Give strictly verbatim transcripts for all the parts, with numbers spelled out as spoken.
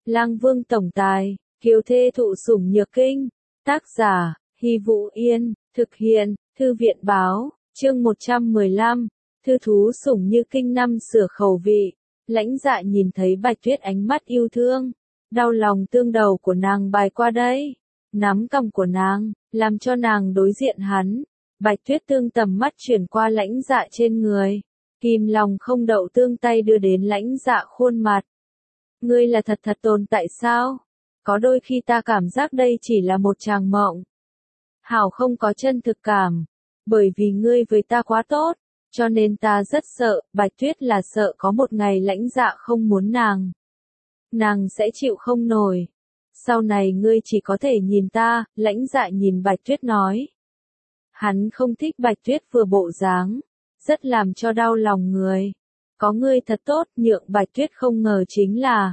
Lang Vương tổng tài, kiều thê thụ sủng nhược kinh. Tác giả, Hy Vũ Yên, thực hiện, Thư viện báo, chương một trăm mười lăm, thư thú sủng như kinh năm sửa khẩu vị. Lãnh Dạ nhìn thấy Bạch Tuyết ánh mắt yêu thương, đau lòng tương đầu của nàng bài qua đây, nắm cằm của nàng, làm cho nàng đối diện hắn. Bạch Tuyết tương tầm mắt chuyển qua Lãnh Dạ trên người, kìm lòng không đậu tương tay đưa đến Lãnh Dạ khuôn mặt. Ngươi là thật thật tồn tại sao? Có đôi khi ta cảm giác đây chỉ là một tràng mộng. Hảo không có chân thực cảm, bởi vì ngươi với ta quá tốt, cho nên ta rất sợ. Bạch Tuyết là sợ có một ngày Lãnh Dạ không muốn nàng. Nàng sẽ chịu không nổi. Sau này ngươi chỉ có thể nhìn ta. Lãnh Dạ nhìn Bạch Tuyết nói. Hắn không thích Bạch Tuyết vừa bộ dáng, rất làm cho đau lòng người. Có ngươi thật tốt. Nhượng Bạch Tuyết không ngờ chính là,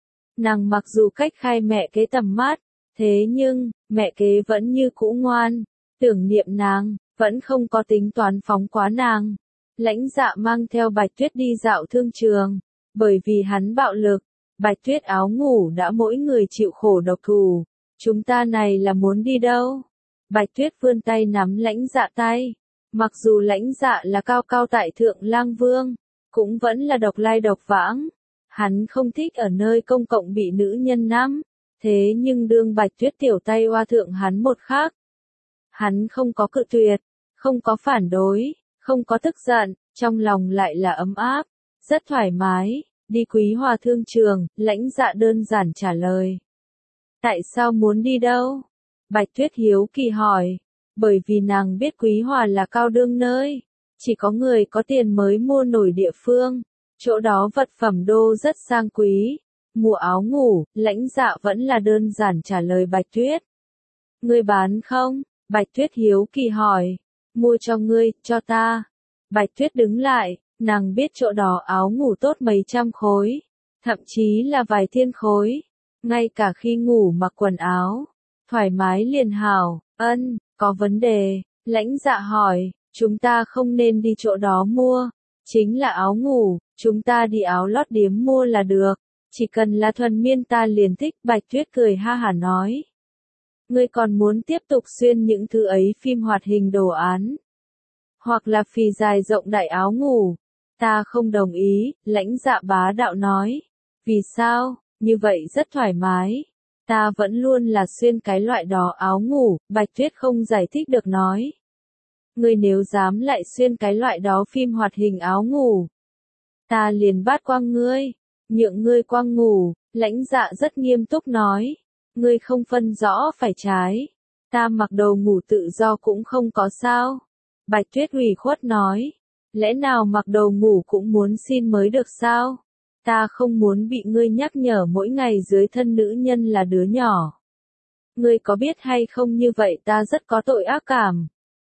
nàng mặc dù cách khai mẹ kế tầm mắt, thế nhưng, mẹ kế vẫn như cũ ngoan, tưởng niệm nàng, vẫn không có tính toán phóng quá nàng. Lãnh Dạ mang theo Bạch Tuyết đi dạo thương trường, bởi vì hắn bạo lực, Bạch Tuyết áo ngủ đã mỗi người chịu khổ độc thủ. Chúng ta này là muốn đi đâu? Bạch Tuyết vươn tay nắm Lãnh Dạ tay. Mặc dù Lãnh Dạ là cao cao tại thượng Lang Vương, cũng vẫn là độc lai độc vãng. Hắn không thích ở nơi công cộng bị nữ nhân nắm, thế nhưng đương Bạch Tuyết tiểu tay oa thượng hắn một khắc. Hắn không có cự tuyệt, không có phản đối, không có tức giận, trong lòng lại là ấm áp, rất thoải mái. Đi Quý Hòa thương trường, Lãnh Dạ đơn giản trả lời. Tại sao muốn đi đâu? Bạch Tuyết hiếu kỳ hỏi. Bởi vì nàng biết Quý Hòa là cao đương nơi, chỉ có người có tiền mới mua nổi địa phương, chỗ đó vật phẩm đô rất sang quý. Mua áo ngủ, Lãnh Dạ vẫn là đơn giản trả lời Bạch Tuyết. Ngươi bán không? Bạch Tuyết hiếu kỳ hỏi. Mua cho ngươi, cho ta. Bạch Tuyết đứng lại, nàng biết chỗ đó áo ngủ tốt mấy trăm khối, thậm chí là vài thiên khối, ngay cả khi ngủ mặc quần áo, thoải mái liền hảo. Ân, có vấn đề. Lãnh Dạ hỏi. Chúng ta không nên đi chỗ đó mua, chính là áo ngủ, chúng ta đi áo lót điếm mua là được, chỉ cần là thuần miên ta liền thích. Bạch Tuyết cười ha hả nói. Ngươi còn muốn tiếp tục xuyên những thứ ấy phim hoạt hình đồ án, hoặc là phì dài rộng đại áo ngủ? Ta không đồng ý. Lãnh Dạ bá đạo nói. Vì sao? Như vậy rất thoải mái. Ta vẫn luôn là xuyên cái loại đó áo ngủ. Bạch Tuyết không giải thích được nói. Ngươi nếu dám lại xuyên cái loại đó phim hoạt hình áo ngủ, ta liền bắt quăng ngươi, nhượng ngươi quăng ngủ. Lãnh Dạ rất nghiêm túc nói. Ngươi không phân rõ phải trái, ta mặc đồ ngủ tự do cũng không có sao. Bạch Tuyết ủy khuất nói. Lẽ nào mặc đồ ngủ cũng muốn xin mới được sao? Ta không muốn bị ngươi nhắc nhở mỗi ngày dưới thân nữ nhân là đứa nhỏ. Ngươi có biết hay không, như vậy ta rất có tội ác cảm.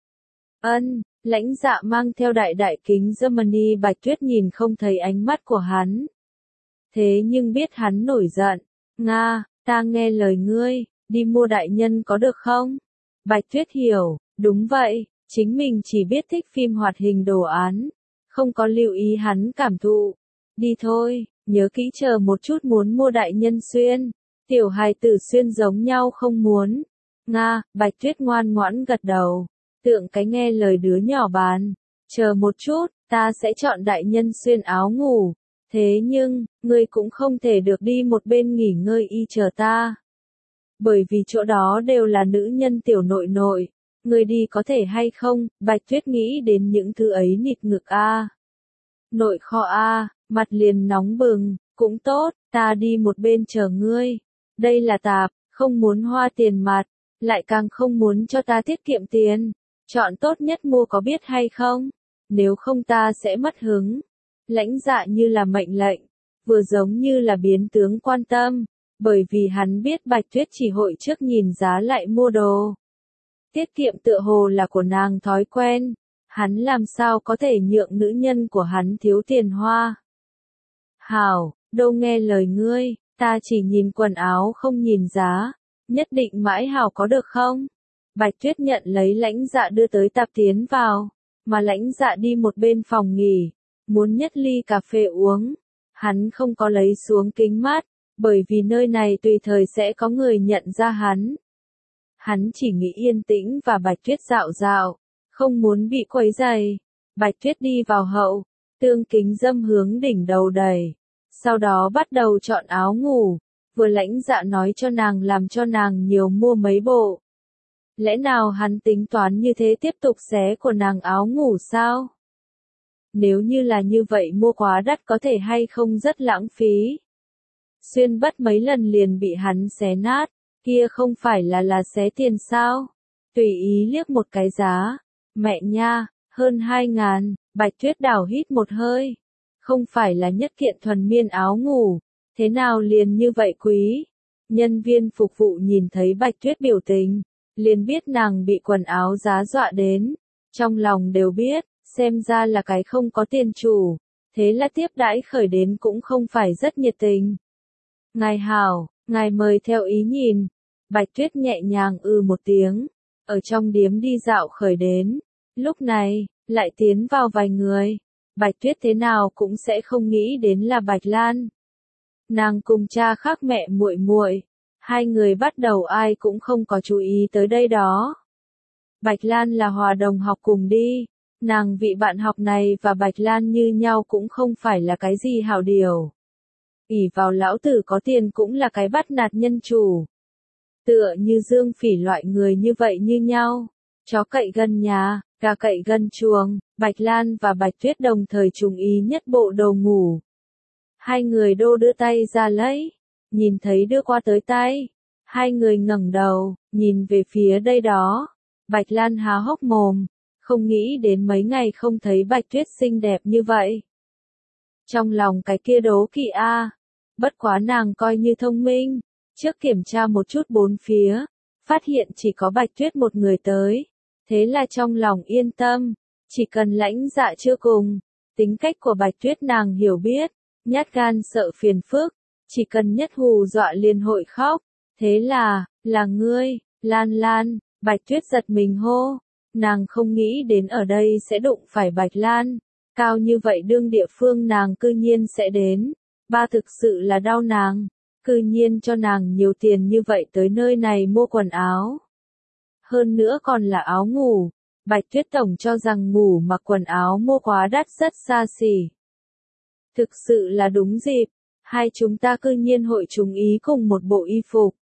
Ân, Lãnh Dạ mang theo đại đại kính Germany. Bạch Tuyết nhìn không thấy ánh mắt của hắn, thế nhưng biết hắn nổi giận. Nga, ta nghe lời ngươi, đi mua đại nhân có được không? Bạch Tuyết hiểu. Đúng vậy, chính mình chỉ biết thích phim hoạt hình đồ án, không có lưu ý hắn cảm thụ. Đi thôi, nhớ kỹ chờ một chút muốn mua đại nhân xuyên, tiểu hài tử xuyên giống nhau không muốn. Nga, Bạch Tuyết ngoan ngoãn gật đầu, tượng cái nghe lời đứa nhỏ bàn. Chờ một chút, ta sẽ chọn đại nhân xuyên áo ngủ. Thế nhưng, ngươi cũng không thể được đi một bên nghỉ ngơi y chờ ta. Bởi vì chỗ đó đều là nữ nhân tiểu nội nội. Ngươi đi có thể hay không? Bạch Tuyết nghĩ đến những thứ ấy nịt ngực a, nội kho a, mặt liền nóng bừng. Cũng tốt, ta đi một bên chờ ngươi. Đây là tạp, không muốn hoa tiền mặt, lại càng không muốn cho ta tiết kiệm tiền. Chọn tốt nhất mua có biết hay không? Nếu không ta sẽ mất hứng. Lãnh Dạ như là mệnh lệnh, vừa giống như là biến tướng quan tâm, bởi vì hắn biết Bạch Tuyết chỉ hội trước nhìn giá lại mua đồ. Tiết kiệm tựa hồ là của nàng thói quen, hắn làm sao có thể nhượng nữ nhân của hắn thiếu tiền hoa. Hảo, đâu nghe lời ngươi, ta chỉ nhìn quần áo không nhìn giá, nhất định mãi hảo có được không? Bạch Tuyết nhận lấy Lãnh Dạ đưa tới tạp tiến vào, mà Lãnh Dạ đi một bên phòng nghỉ, muốn nhất ly cà phê uống. Hắn không có lấy xuống kính mát, bởi vì nơi này tùy thời sẽ có người nhận ra hắn. Hắn chỉ nghĩ yên tĩnh và Bạch Tuyết dạo dạo, không muốn bị quấy rầy. Bạch Tuyết đi vào hậu, tương kính dâm hướng đỉnh đầu đầy, sau đó bắt đầu chọn áo ngủ, vừa lãnh dạ nói cho nàng làm cho nàng nhiều mua mấy bộ. Lẽ nào hắn tính toán như thế tiếp tục xé của nàng áo ngủ sao? Nếu như là như vậy mua quá đắt có thể hay không rất lãng phí. Xuyên bất mấy lần liền bị hắn xé nát, kia không phải là là xé tiền sao? Tùy ý liếc một cái giá, mẹ nha, hơn hai ngàn, Bạch Tuyết đảo hít một hơi. Không phải là nhất kiện thuần miên áo ngủ, thế nào liền như vậy quý? Nhân viên phục vụ nhìn thấy Bạch Tuyết biểu tình, liền biết nàng bị quần áo giá dọa đến, trong lòng đều biết, xem ra là cái không có tiền chủ, thế là tiếp đãi khởi đến cũng không phải rất nhiệt tình. Ngài hảo, ngài mời theo ý nhìn. Bạch Tuyết nhẹ nhàng ư một tiếng, ở trong điếm đi dạo khởi đến. Lúc này, lại tiến vào vài người. Bạch Tuyết thế nào cũng sẽ không nghĩ đến là Bạch Lan. Nàng cùng cha khác mẹ muội muội, hai người bắt đầu ai cũng không có chú ý tới đây đó. Bạch Lan là hòa đồng học cùng đi, nàng vị bạn học này và Bạch Lan như nhau cũng không phải là cái gì hảo điều. ỷ vào lão tử có tiền cũng là cái bắt nạt nhân chủ. Tựa như Dương Phỉ loại người như vậy như nhau, chó cậy gần nhà, gà cậy gần chuồng, Bạch Lan và Bạch Tuyết đồng thời chú ý nhất bộ đồ ngủ. Hai người đô đưa tay ra lấy, nhìn thấy đưa qua tới tay, hai người ngẩng đầu, nhìn về phía đây đó. Bạch Lan há hốc mồm, không nghĩ đến mấy ngày không thấy Bạch Tuyết xinh đẹp như vậy. Trong lòng cái kia đố kỵ a, bất quá nàng coi như thông minh, trước kiểm tra một chút bốn phía, phát hiện chỉ có Bạch Tuyết một người tới, thế là trong lòng yên tâm, chỉ cần lãnh dạ chưa cùng, tính cách của Bạch Tuyết nàng hiểu biết, nhát gan sợ phiền phức, chỉ cần nhất hù dọa liền hội khóc, thế là, là ngươi, Lan Lan, Bạch Tuyết giật mình hô, nàng không nghĩ đến ở đây sẽ đụng phải Bạch Lan, cao như vậy đương địa phương nàng cư nhiên sẽ đến, ba thực sự là đau nàng, cư nhiên cho nàng nhiều tiền như vậy tới nơi này mua quần áo. Hơn nữa còn là áo ngủ, Bạch Tuyết tổng cho rằng ngủ mặc quần áo mua quá đắt rất xa xỉ. Thực sự là đúng dịp, hai chúng ta cư nhiên hội trùng ý cùng một bộ y phục.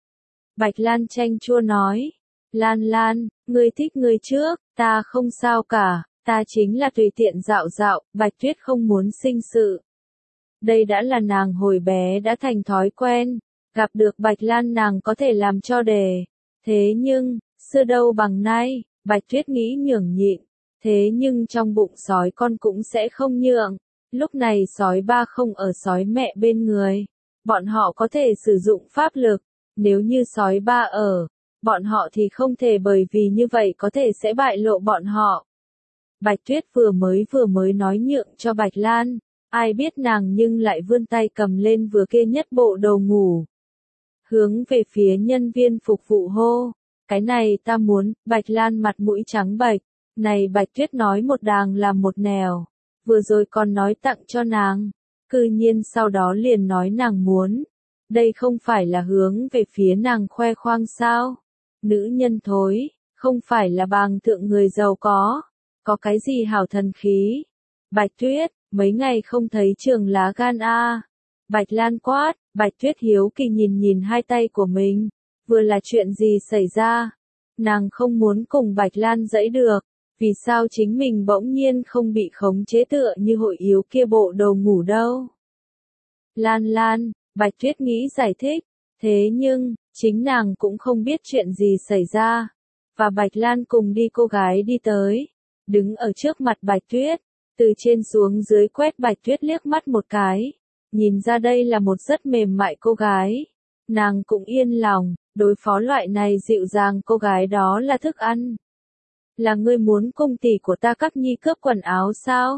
Bạch Lan chanh chua nói, Lan Lan, ngươi thích ngươi trước, ta không sao cả, ta chính là tùy tiện dạo dạo, Bạch Tuyết không muốn sinh sự. Đây đã là nàng hồi bé đã thành thói quen, gặp được Bạch Lan nàng có thể làm cho đề. Thế nhưng, xưa đâu bằng nay, Bạch Tuyết nghĩ nhường nhịn, thế nhưng trong bụng sói con cũng sẽ không nhượng. Lúc này sói ba không ở sói mẹ bên người, bọn họ có thể sử dụng pháp lực, nếu như sói ba ở, bọn họ thì không thể bởi vì như vậy có thể sẽ bại lộ bọn họ. Bạch Tuyết vừa mới vừa mới nói nhượng cho Bạch Lan, ai biết nàng nhưng lại vươn tay cầm lên vừa kia nhất bộ đồ ngủ. Hướng về phía nhân viên phục vụ hô, cái này ta muốn, Bạch Lan mặt mũi trắng bệch, này Bạch Tuyết nói một đàng làm một nẻo, vừa rồi còn nói tặng cho nàng, cư nhiên sau đó liền nói nàng muốn, đây không phải là hướng về phía nàng khoe khoang sao, nữ nhân thối, không phải là bàng thượng người giàu có, có cái gì hảo thần khí. Bạch Tuyết, mấy ngày không thấy trường lá gan a. Bạch Lan quát, Bạch Tuyết hiếu kỳ nhìn nhìn hai tay của mình, vừa là chuyện gì xảy ra, nàng không muốn cùng Bạch Lan dẫy được, vì sao chính mình bỗng nhiên không bị khống chế tựa như hội yếu kia bộ đồ ngủ đâu. Lan Lan, Bạch Tuyết nghĩ giải thích, thế nhưng, chính nàng cũng không biết chuyện gì xảy ra, và Bạch Lan cùng đi cô gái đi tới, đứng ở trước mặt Bạch Tuyết, từ trên xuống dưới quét Bạch Tuyết liếc mắt một cái, nhìn ra đây là một rất mềm mại cô gái, nàng cũng yên lòng, đối phó loại này dịu dàng cô gái đó là thức ăn. Là ngươi muốn cung tỷ của ta các nhi cướp quần áo sao?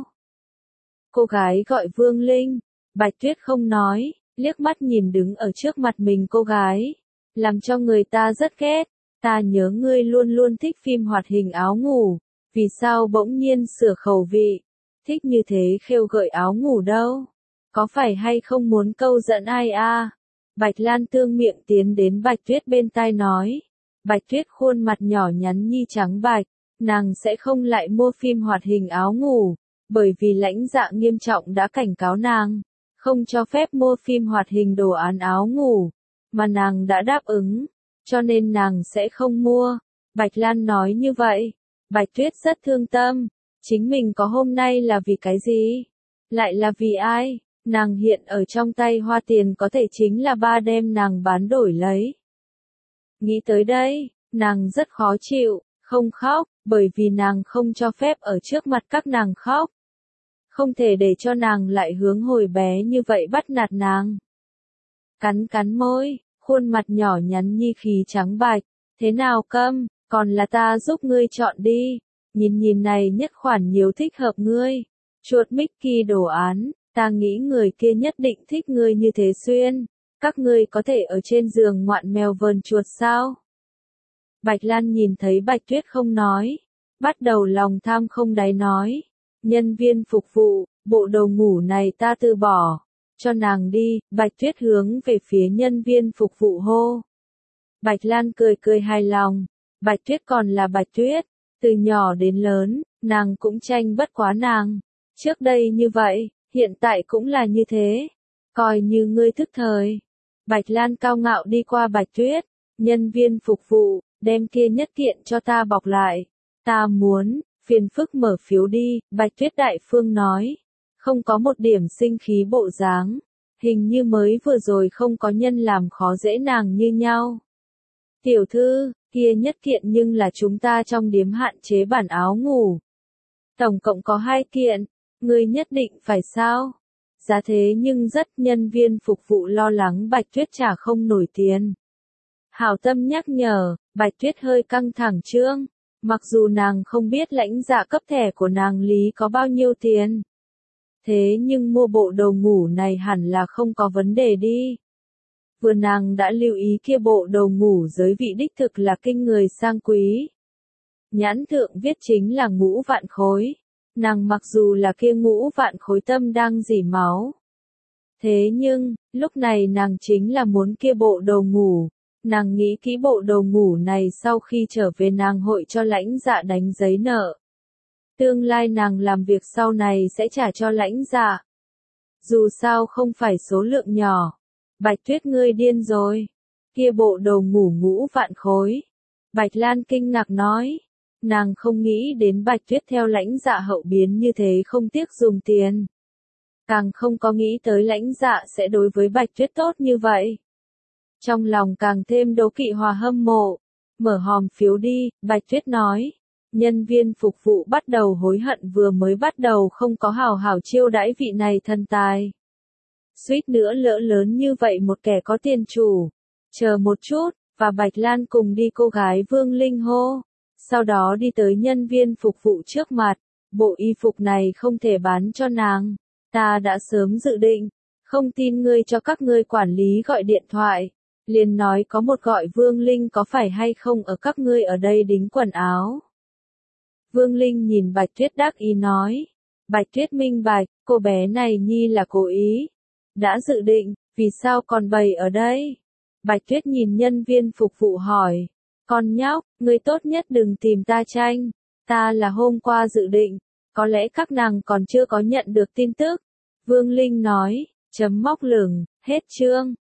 Cô gái gọi Vương Linh, Bạch Tuyết không nói, liếc mắt nhìn đứng ở trước mặt mình cô gái, làm cho người ta rất ghét, ta nhớ ngươi luôn luôn thích phim hoạt hình áo ngủ, vì sao bỗng nhiên sửa khẩu vị, thích như thế khêu gợi áo ngủ đâu, có phải hay không muốn câu giận ai a? Bạch Lan tương miệng tiến đến Bạch Tuyết bên tai nói. Bạch Tuyết khuôn mặt nhỏ nhắn nhi trắng bạch, nàng sẽ không lại mua phim hoạt hình áo ngủ, bởi vì lãnh dạ nghiêm trọng đã cảnh cáo nàng, không cho phép mua phim hoạt hình đồ án áo ngủ, mà nàng đã đáp ứng, cho nên nàng sẽ không mua. Bạch Lan nói như vậy, Bạch Tuyết rất thương tâm, chính mình có hôm nay là vì cái gì? Lại là vì ai? Nàng hiện ở trong tay hoa tiền có thể chính là ba đem nàng bán đổi lấy. Nghĩ tới đây, nàng rất khó chịu, không khóc, bởi vì nàng không cho phép ở trước mặt các nàng khóc. Không thể để cho nàng lại hướng hồi bé như vậy bắt nạt nàng. Cắn cắn môi, khuôn mặt nhỏ nhắn nhi khí trắng bạch, thế nào Câm, còn là ta giúp ngươi chọn đi, nhìn nhìn này nhất khoản nhiều thích hợp ngươi. Chuột Mickey đồ án, ta nghĩ người kia nhất định thích ngươi như thế xuyên. Các ngươi có thể ở trên giường ngoạn mèo vờn chuột sao? Bạch Lan nhìn thấy Bạch Tuyết không nói, bắt đầu lòng tham không đáy nói. Nhân viên phục vụ, bộ đồ ngủ này ta từ bỏ, cho nàng đi. Bạch Tuyết hướng về phía nhân viên phục vụ hô. Bạch Lan cười cười hài lòng, Bạch Tuyết còn là Bạch Tuyết, từ nhỏ đến lớn, nàng cũng tranh bất quá nàng. Trước đây như vậy, hiện tại cũng là như thế, coi như ngươi thức thời. Bạch Lan cao ngạo đi qua Bạch Tuyết, nhân viên phục vụ, đem kia nhất kiện cho ta bọc lại. Ta muốn, phiền phức mở phiếu đi, Bạch Tuyết đại phương nói. Không có một điểm sinh khí bộ dáng, hình như mới vừa rồi không có nhân làm khó dễ nàng như nhau. Tiểu thư, kia nhất kiện nhưng là chúng ta trong điếm hạn chế bản áo ngủ. Tổng cộng có hai kiện, ngươi nhất định phải sao? Giá thế nhưng rất nhân viên phục vụ lo lắng Bạch Tuyết trả không nổi tiền. Hảo tâm nhắc nhở, Bạch Tuyết hơi căng thẳng trương, mặc dù nàng không biết lãnh dạ cấp thẻ của nàng lý có bao nhiêu tiền. Thế nhưng mua bộ đồ ngủ này hẳn là không có vấn đề đi. Vừa nàng đã lưu ý kia bộ đồ ngủ giới vị đích thực là kinh người sang quý. Nhãn thượng viết chính là ngũ vạn khối. Nàng mặc dù là kia ngũ vạn khối tâm đang dỉ máu. Thế nhưng, lúc này nàng chính là muốn kia bộ đồ ngủ. Nàng nghĩ kỹ bộ đồ ngủ này sau khi trở về nàng hội cho lãnh dạ đánh giấy nợ. Tương lai nàng làm việc sau này sẽ trả cho lãnh dạ. Dù sao không phải số lượng nhỏ. Bạch Tuyết ngươi điên rồi. Kia bộ đồ ngủ ngũ vạn khối. Bạch Lan kinh ngạc nói. Nàng không nghĩ đến Bạch Tuyết theo lãnh dạ hậu biến như thế không tiếc dùng tiền. Càng không có nghĩ tới lãnh dạ sẽ đối với Bạch Tuyết tốt như vậy. Trong lòng càng thêm đố kỵ hòa hâm mộ. Mở hòm phiếu đi, Bạch Tuyết nói. Nhân viên phục vụ bắt đầu hối hận vừa mới bắt đầu không có hào hảo chiêu đãi vị này thần tài. Suýt nữa lỡ lớn như vậy một kẻ có tiền chủ. Chờ một chút, và Bạch Lan cùng đi cô gái Vương Linh hô. Sau đó đi tới nhân viên phục vụ trước mặt. Bộ y phục này không thể bán cho nàng. Ta đã sớm dự định. Không tin ngươi cho các ngươi quản lý gọi điện thoại. Liền nói có một gọi Vương Linh có phải hay không ở các ngươi ở đây đính quần áo. Vương Linh nhìn Bạch Tuyết đắc ý nói. Bạch Tuyết minh bạch, cô bé này nhi là cố ý. Đã dự định, vì sao còn bày ở đây? Bạch Tuyết nhìn nhân viên phục vụ hỏi. Con nhóc, ngươi tốt nhất đừng tìm ta tranh. Ta là hôm qua dự định. Có lẽ các nàng còn chưa có nhận được tin tức. Vương Linh nói, chấm móc lửng, hết chương.